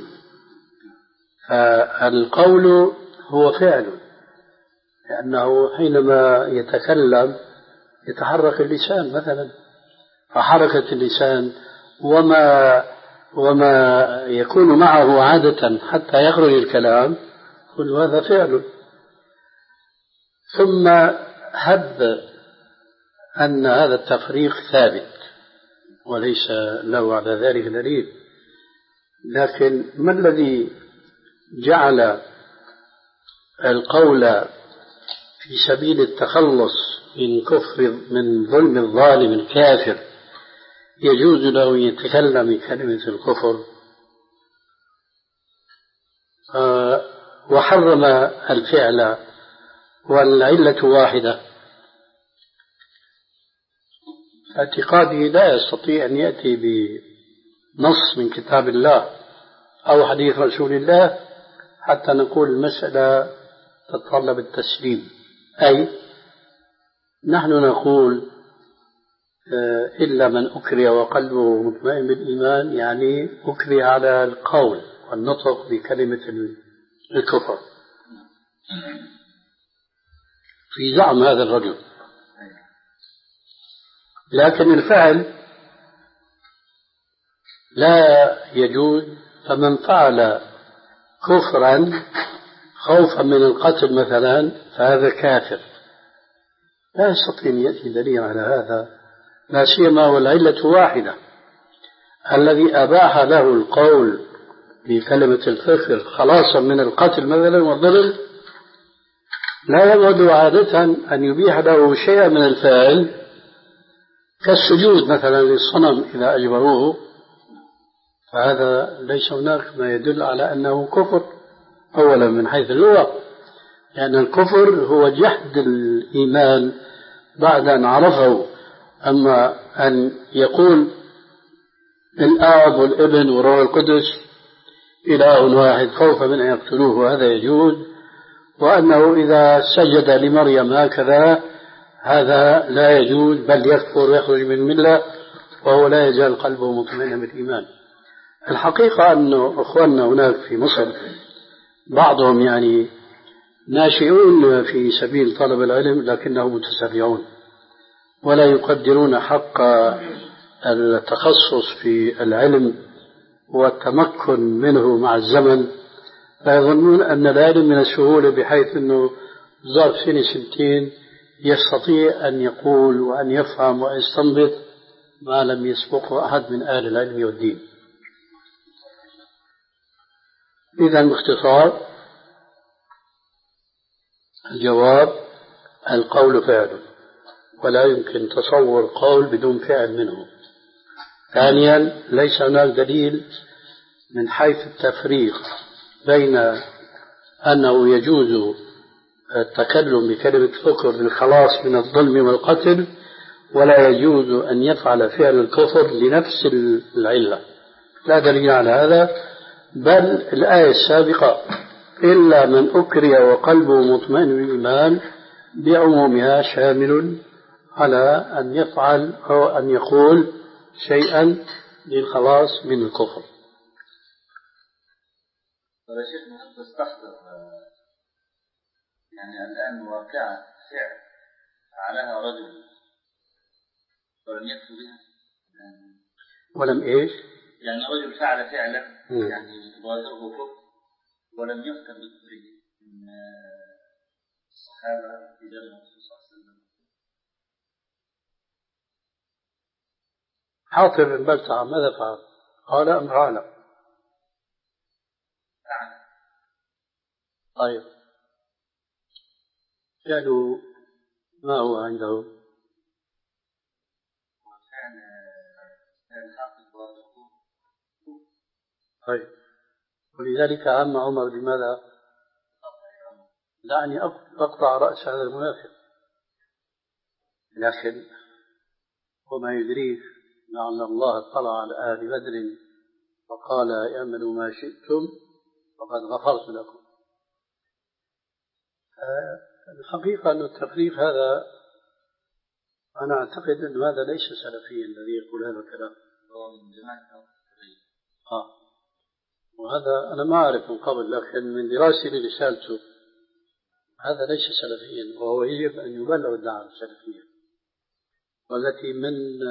فالقول هو فعل، لأنه حينما يتكلم يتحرك اللسان مثلا، فحركة اللسان وما وما يكون معه عادة حتى يخرج الكلام كل هذا فعل. ثم هب أن هذا التفريق ثابت وليس له على ذلك دليل، لكن ما الذي جعل القول في سبيل التخلص من كفر من ظلم الظالم الكافر يجوز له أن يتكلم بكلمة الكفر آه وحرم الفعل والعلة واحدة؟ اعتقادي لا يستطيع أن يأتي بنص من كتاب الله أو حديث رسول الله حتى نقول المسألة تتطلب التسليم. أي نحن نقول إلا من أكره وقلبه مطمئن بالإيمان، يعني أكره على القول والنطق بكلمة الكفر في زعم هذا الرجل، لكن الفعل لا يجوز. فمن فعل كفرا خوفا من القتل مثلا فهذا كافر، لا يستطيع أن يأتي دليل على هذا، لا سيما والعلة واحدة. الذي أباح له القول بكلمة الكفر خلاصا من القتل مثلا والظلم لا يود عادة أن يبيح له شيئا من الفاعل كالسجود مثلا للصنم إذا أجبروه، فهذا ليس هناك ما يدل على أنه كفر أولا من حيث اللغة، لأن الكفر هو جحد الإيمان بعد أن عرفه. أما أن يقول الآب والابن وروح القدس إله واحد خوفا من أن يقتلوه هذا يجوز، وأنه إذا سجد لمريم هكذا هذا لا يجوز بل يكفر ويخرج من الملة وهو لا يزال قلبه مطمئنا بالإيمان. الحقيقة أن أخواننا هناك في مصر بعضهم يعني ناشئون في سبيل طلب العلم لكنهم متسرعون ولا يقدرون حق التخصص في العلم والتمكن منه مع الزمن، فيظنون أن العلم من السهولة بحيث أنه ظرف سنة سنتين يستطيع أن يقول وأن يفهم ويستنبط ما لم يسبقه أحد من أهل العلم والدين. إذا باختصار الجواب القول فعل ولا يمكن تصور قول بدون فعل منه. ثانيا ليس هناك دليل من حيث التفريق بين أنه يجوز التكلم بكلمة كفر للخلاص من الظلم والقتل ولا يجوز أن يفعل فعل الكفر لنفس العلة، لا دليل على هذا. بل الآية السابقة إلا من أكره وقلبه مطمئن بالإيمان بعمومها شامل على أن يفعل أو أن يقول شيئا للخلاص من الكفر. طيب يا شيخ هل تستحضر يعني الآن واقعة فعل فعلها رجل ولم يكفر بها؟ ولم إيش؟ يعني رجل فعل فعلا يعني ظاهره كفر ولم يذكر بكفره من الصحابة في زمن الرسول صلى الله عليه وسلم. حاطب بن بلتعة ماذا فعل؟ قال أم فعل؟ فعل. طيب فعله ما هو عنده؟ وكان كان حاطب ظاهره. طيب ولذلك عم عمر بماذا؟ دعني أقطع رأس هذا المنافق، لكن وما يدريك لعل الله اطلع على أهل بدر وقال اعملوا ما شئتم فقد غفرت لكم. الحقيقة أن التفريق هذا أنا أعتقد أن هذا ليس سلفيا الذي يقول هذا الكلام. آه. وهذا أنا ما أعرف من قبل، لكن من دراستي لرسالته هذا ليس سلفيا، وهو يجب أن يبلغ الدعوة السلفية والتي من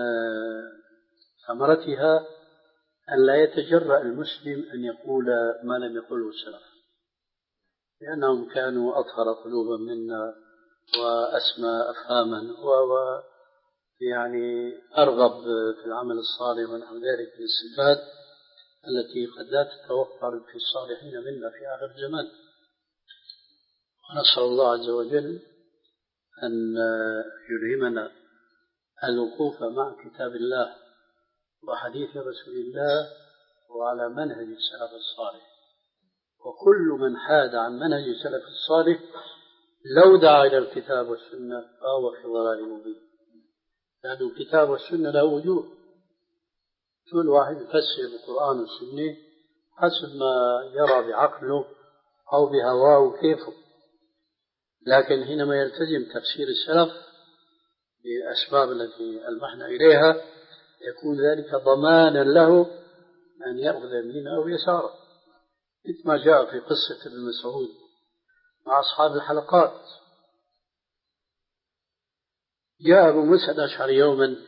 ثمرتها أن لا يتجرأ المسلم أن يقول ما لم يقوله السلف، لأنهم كانوا أطهر قلوبا منا وأسمى أفهاما يعني أرغب في العمل الصالح ونحو ذلك من الصفات التي قد لا تتوفر في الصالحين منا في آخر الزمان. ونسأل الله عز وجل أن يلهمنا الوقوف مع كتاب الله وحديث رسول الله وعلى منهج السلف الصالح. وكل من حاد عن منهج السلف الصالح لو دعا إلى الكتاب والسنة فهو في ضلال مبين، لأن يعني الكتاب والسنة له وجوه، كل واحد يفسر القرآن والسنة حسب ما يرى بعقله أو بهواه وكيفه، لكن حينما يلتزم تفسير السلف بالأسباب التي ألمحنا إليها يكون ذلك ضمانا له أن يأخذ يمينه أو يساره، مثل ما جاء في قصة ابن مسعود مع أصحاب الحلقات. جاء أبو موسى الأشعري يوما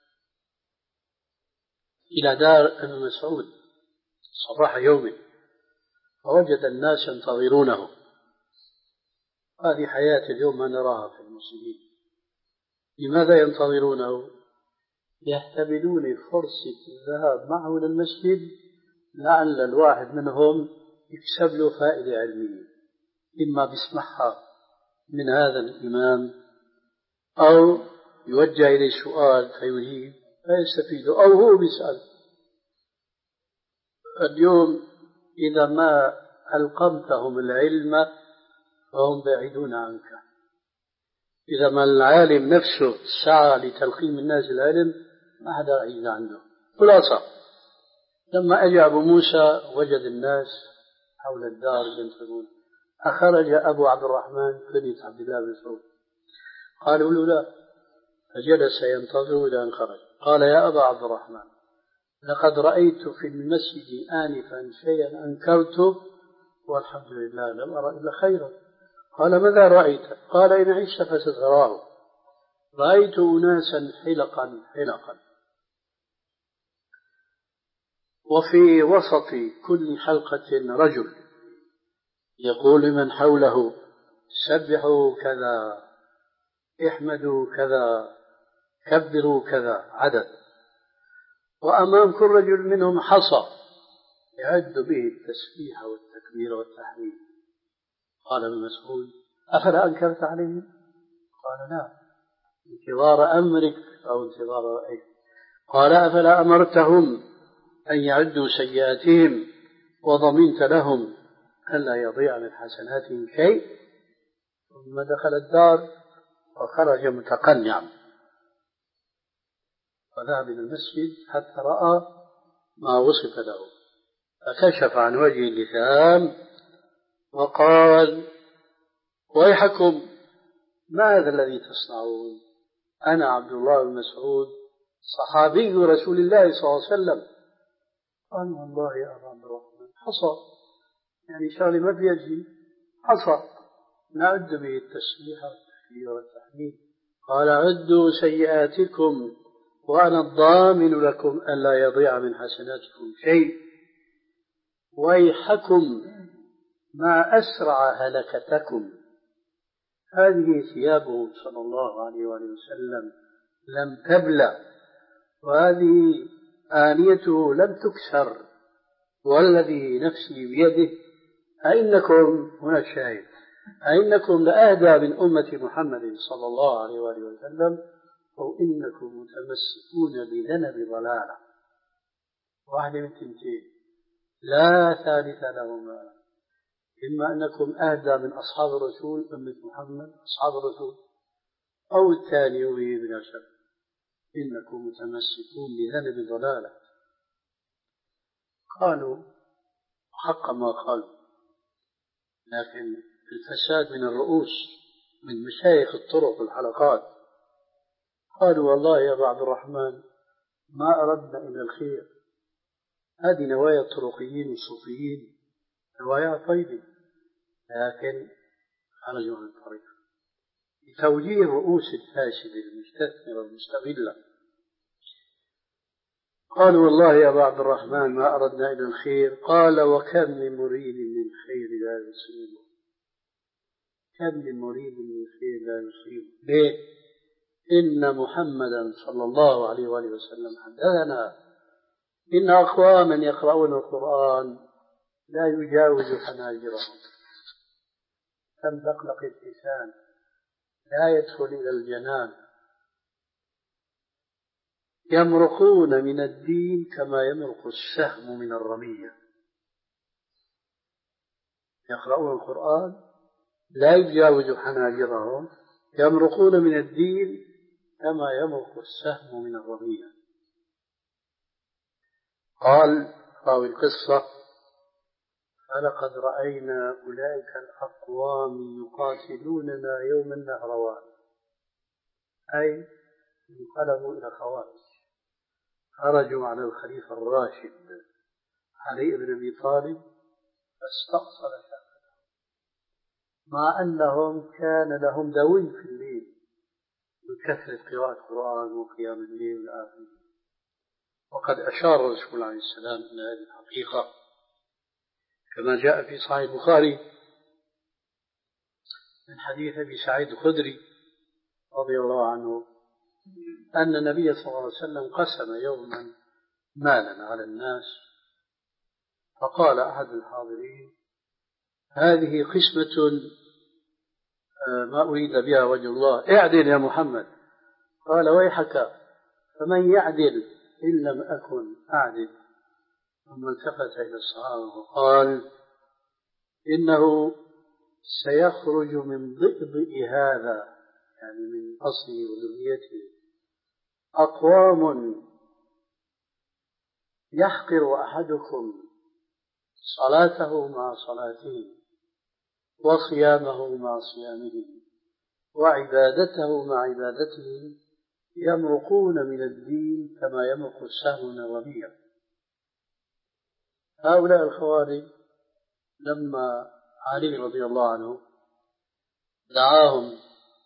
إلى دار ابن مسعود صباح يوم فوجد الناس ينتظرونه. هذه حياة اليوم ما نراها في المسلمين. لماذا ينتظرونه؟ يحتملون فرصة الذهاب معه إلى المسجد لعل الواحد منهم يكسب له فائدة علمية، إما بيسمعها من هذا الإمام أو يوجه إليه سؤال فيجيب فيستفيد، أو هو بيسأل. اليوم إذا ما ألقمتهم العلم فهم بعيدون عنك. إذا ما العالم نفسه سعى لتلقيم الناس العلم ما حدا بعيد عنه. خلاصة لما أجى أبو موسى وجد الناس حول الدار ينتظرون، أخرج أبو عبد الرحمن كنية عبد الله بن مسعود، قالوا له لا، فجلس ينتظر إلى أن خرج. قال يا أبا عبد الرحمن لقد رأيت في المسجد آنفا شيئا أنكرته والحمد لله لم أرى إلا خيرا. قال ماذا رأيت؟ قال إن عشت فستراه، رأيت أناسا حلقا حلقا وفي وسط كل حلقة رجل يقول لمن حوله سبحوا كذا، احمدوا كذا، كبروا كذا عدد، وأمام كل رجل منهم حصى يعد به التسبيح والتكبير والتحميد. قال ابن مسعود أفلا أنكرت عليهم؟ قال لا، انتظار أمرك أو انتظار رأيك. قال أفلا أمرتهم أن يعدوا سيئاتهم وضمنت لهم ألا يضيع من حسناتهم شيء؟ ثم دخل الدار وخرج متقنعا وذهب إلى المسجد حتى رأى ما وصف له، فكشف عن وجه اللثام وقال ويحكم ما هذا الذي تصنعون؟ أنا عبد الله بن مسعود صحابي رسول الله صلى الله عليه وسلم. قال والله يا أبا عبد الرحمن حصى، يعني شغلي ما بيجي، حصى نعد به التسبيح والتكبير والتحميد. قال عدوا سيئاتكم وأنا الضامن لكم ألا يضيع من حسناتكم شيء، ويحكم ما أسرع هلكتكم. هذه ثيابه صلى الله عليه وآله وسلم لم تبلى، وهذه آنيته لم تكسر، والذي نفسي بيده أئنكم هنا الشاهد أئنكم لأهدى من أمة محمد صلى الله عليه وآله وسلم أو إنكم متمسكون بذنب ضلالة. واحدة من تنتين لا ثالث لهما، إما أنكم أهدى من أصحاب الرسول أمة محمد أصحاب الرسول، أو الثاني وهي بلا شك إنكم متمسكون بذنب ضلالة. قالوا حق ما قالوا، لكن الفساد من الرؤوس من مشايخ الطرق والحلقات. قالوا والله يا أبا عبد الرحمن ما أردنا إلا الخير، هذه نوايا الطرقيين والصوفيين نوايا طيبة، لكن خرجوا عن الطريق لتوجيه الرؤوس الفاسدة المستثمرة المستغلة. قالوا والله يا أبا عبد الرحمن ما أردنا إلا الخير. قال وكم من مريد من خير لا يصيبه، كم من مريد من خير لا يصيبه. ليه؟ إن محمدا صلى الله عليه وآله وسلم حدثنا إن أقواما يقرؤون القرآن لا يجاوز حناجرهم كالبقلق اللسان لا يدخل إلى الجنان يمرقون من الدين كما يمرق السهم من الرمية. يقرؤون القرآن لا يجاوز حناجرهم يمرقون من الدين كما يمرق السهم من الرمية. قال راوي القصة فلقد رأينا أولئك الأقوام يقاتلوننا يوم النهروان، أي انقلبوا إلى خوارج، خرجوا على الخليفة الراشد علي بن أبي طالب فاستأصل شافته، مع أنهم كان لهم دوي في الليل من كثرة قراءة القرآن وقيام الليل والآخر. وقد أشار الرسول عليه السلام إلى هذه الحقيقة كما جاء في صحيح البخاري من حديث أبي سعيد الخدري رضي الله عنه أن النبي صلى الله عليه وسلم قسم يوما مالا على الناس، فقال أحد الحاضرين هذه قسمة ما أريد بها وجه الله، اعدل يا محمد. قال ويحك فمن يعدل إن لم أكن أعدل. ثم التفت إلى الصحابة وقال إنه سيخرج من ضئضئ هذا، يعني من أصله وذريته، أقوام يحقر أحدكم صلاته مع صلاته وصيامه مع صيامه وعبادته مع عبادته يمرقون من الدين كما يمرق السهم من الرمية. هؤلاء الخوارج لما علي رضي الله عنه دعاهم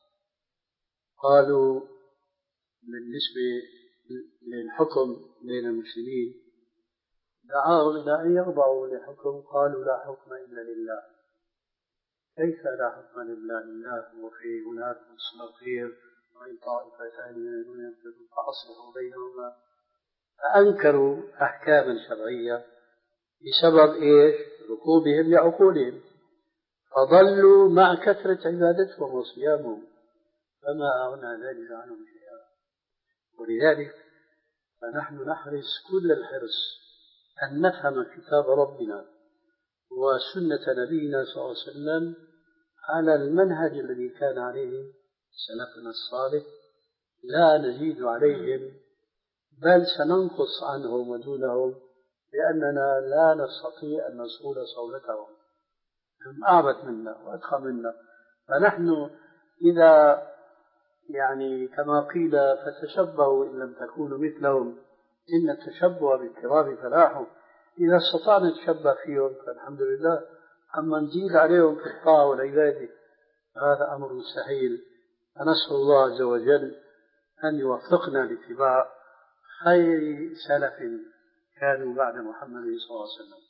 قالوا بالنسبة للحكم بين المسلمين، دعاهم إلى أن يخضعوا لحكم، قالوا لا حكم إلا لله. كيف لا حكم إلا لله وفي هناك مستطير وإن طائفتان من المؤمنين فأصلحوا بينهما؟ فأنكروا أحكاما شرعية بسبب إيش؟ ركوبهم لعقولهم، فضلوا مع كثرة عبادتهم وصيامهم فما أغنى ذلك عنهم شيئا. ولذلك فنحن نحرص كل الحرص أن نفهم كتاب ربنا وسنة نبينا صلى الله عليه وسلم على المنهج الذي كان عليه سلفنا الصالح، لا نزيد عليهم بل سننقص عنهم ودونهم، لأننا لا نستطيع أن نصول صولتهم، هم أعبد منا وأدخى منا. فنحن إذا يعني كما قيل فتشبهوا إن لم تكونوا مثلهم إن التشبه بالكرام فلاح، إذا استطعنا نتشبه فيهم فالحمد لله، أما نزيد عليهم في الطاعة والعبادة هذا أمر مستحيل. فنسأل الله عز وجل أن يوفقنا لاتباع خير سلف كانوا بعد محمد صلى الله عليه وسلم.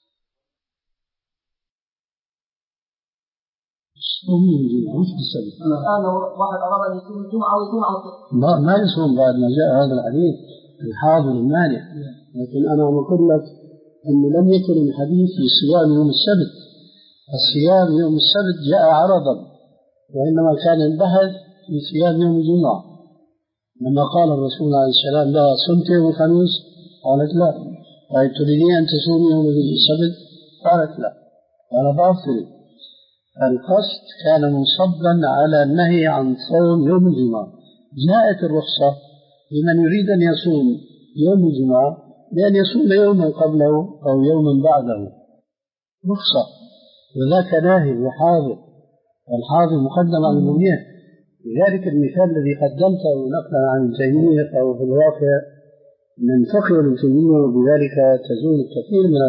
الصوم الجمعة في السبت. الآن واحد أراد أن يصوم الجمعة ويجمع ما ما يصوم بعد ما جاء هذا الحديث الحاضر المانع، لكن أنا أقول لك أنه لم يكن الحديث في صيام يوم السبت. الصيام يوم السبت جاء عرضا، وإنما كان البحث في صيام يوم الجمعة. لما قال الرسول عليه السلام لا صمت يوم الخميس قالت لا، طيب تريدين أن تصوم يوم السبت؟ قالت لا، قال فأفطري. القصد كان منصبا على النهي عن صوم يوم الجمعة. جاءت الرخصة لمن يريد أن يصوم يوم الجمعة بأن يصوم يوما قبله أو يوما بعده، رخصة، وذاك ناهي وحاضر، والحاضر مقدم على المبيح. لذلك المثال الذي قدمته نقلا عن تيمية أو في الواقع من فقه التيمية، وبذلك تزول كثير من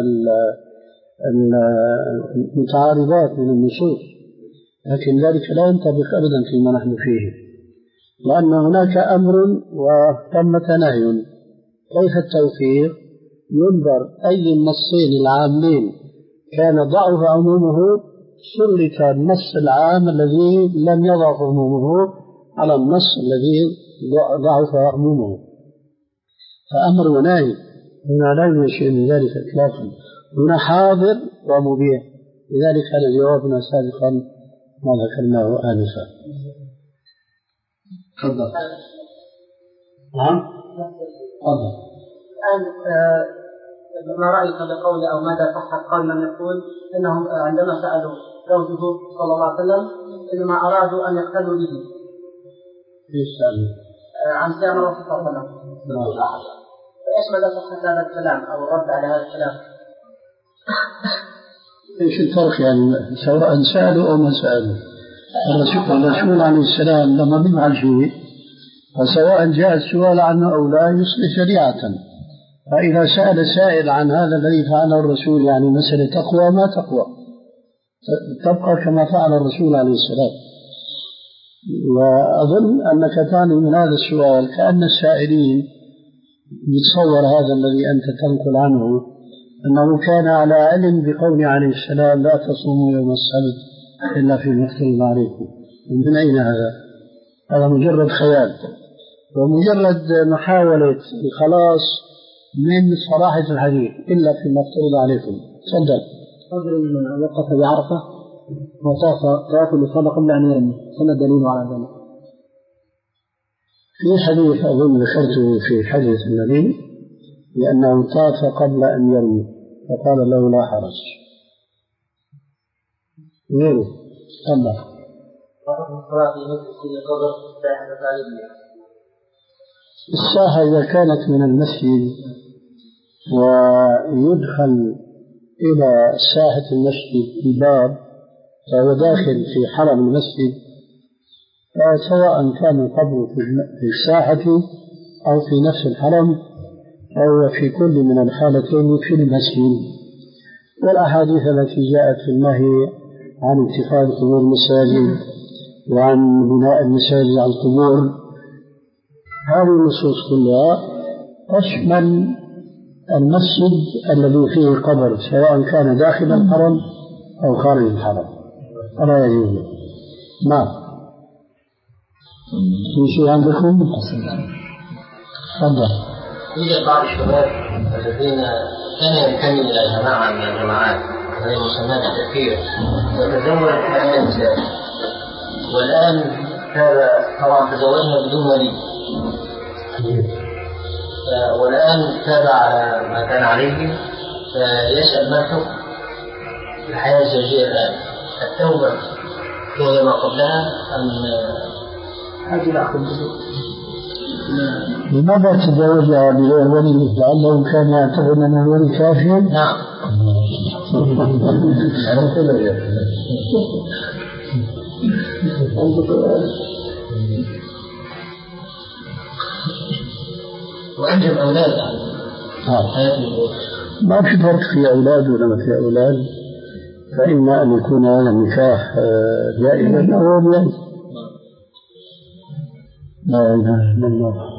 المتعارضات من النصوص، لكن ذلك لا ينطبق أبدا فيما نحن فيه، لأن هناك أمر وثمة نهي. كيف التوفيق؟ ينظر أي النصين العامين كان ضعف عمومه سلك النص العام الذي لم يضع عمومه على النص الذي ضعف عمومه. فأمر ونهي هنا لا يوجد شيء من ذلك إطلاقا، هنا حاضر ومبيح. لذلك كان جوابنا سابقا ما ذكرناه آنفا. تفضل. نعم تفضل. الآن ما رأيك بقول أو ماذا صحة قول من يقول إنهم عندما سألوا زوجه صلى الله عليه وسلم إنما أرادوا أن يقتلوا به؟ ايش سألوا؟ عن صيام الرسول صلى الله عليه وسلم. ايش مدى صحة هذا الكلام أو الرد على هذا الكلام؟ ايش الفرق يعني سواء سألوا أو ما سألوا؟ الرسول, الرسول عليه السلام لما بيفعل شيء فسواء جاء السؤال عنه أو لا يصبح شريعة. فإذا سأل سائل عن هذا الذي فعله الرسول يعني مسألة تقوى ما تقوى تبقى كما فعل الرسول عليه السلام. وأظن أنك تعني من هذا السؤال كأن السائلين يتصور هذا الذي أنت تنقل عنه أنه كان على علم بقول عليه السلام لا تصوموا يوم السبت إلا فيما افترض عليكم. من أين هذا؟ هذا مجرد خيال ومجرد محاولة الخلاص من صراحة الحديث إلا فيما افترض عليكم. تفضل. رجل وقف بعرفة وطاف طواف الإفاضة قبل أن يرمي، فما الدليل على ذلك؟ في حديث أظن ذكرته في حديث النبي لأنه طاف قبل أن يرمي فقال له لا حرج. غيره تفضل. الساحة إذا كانت من المسجد ويدخل إلى ساحة المسجد الباب فهو داخل في حرم المسجد، سواء كان القبر في الساحة أو في نفس الحرم أو في كل من الحالتين في المسجد. والأحاديث التي جاءت في النهي عن اتخاذ قبور المساجد وعن بناء المساجد على القبور، هذه النصوص كلها تشمل المسجد الذي فيه قبر سواء كان داخل الحرم أو خارج الحرم، ألا يجوز. نعم. في شيء عندكم؟ تفضل. يوجد بعض الشباب الذين كان ينتمي إلى جماعة من الجماعات وهي مسمات التكفير وتزوج ثمان نساء، والآن هذا طبعا تزوجها بدون ولي، والآن تابع على ما كان عليه فيسأل ما الحكم في الحياة الزوجية الآن؟ التوبة هي ما قبلها أم هذه الأحكام؟ لماذا تزوجها بغير ولي؟ لعله كان يعتقد أن الولي كافر. نعم. وأنجب أولاد ما في فرق في أولاد ولا ما في أولاد، فإما أن يكون هذا النكاح جائزا أو لا. لا إله إلا الله.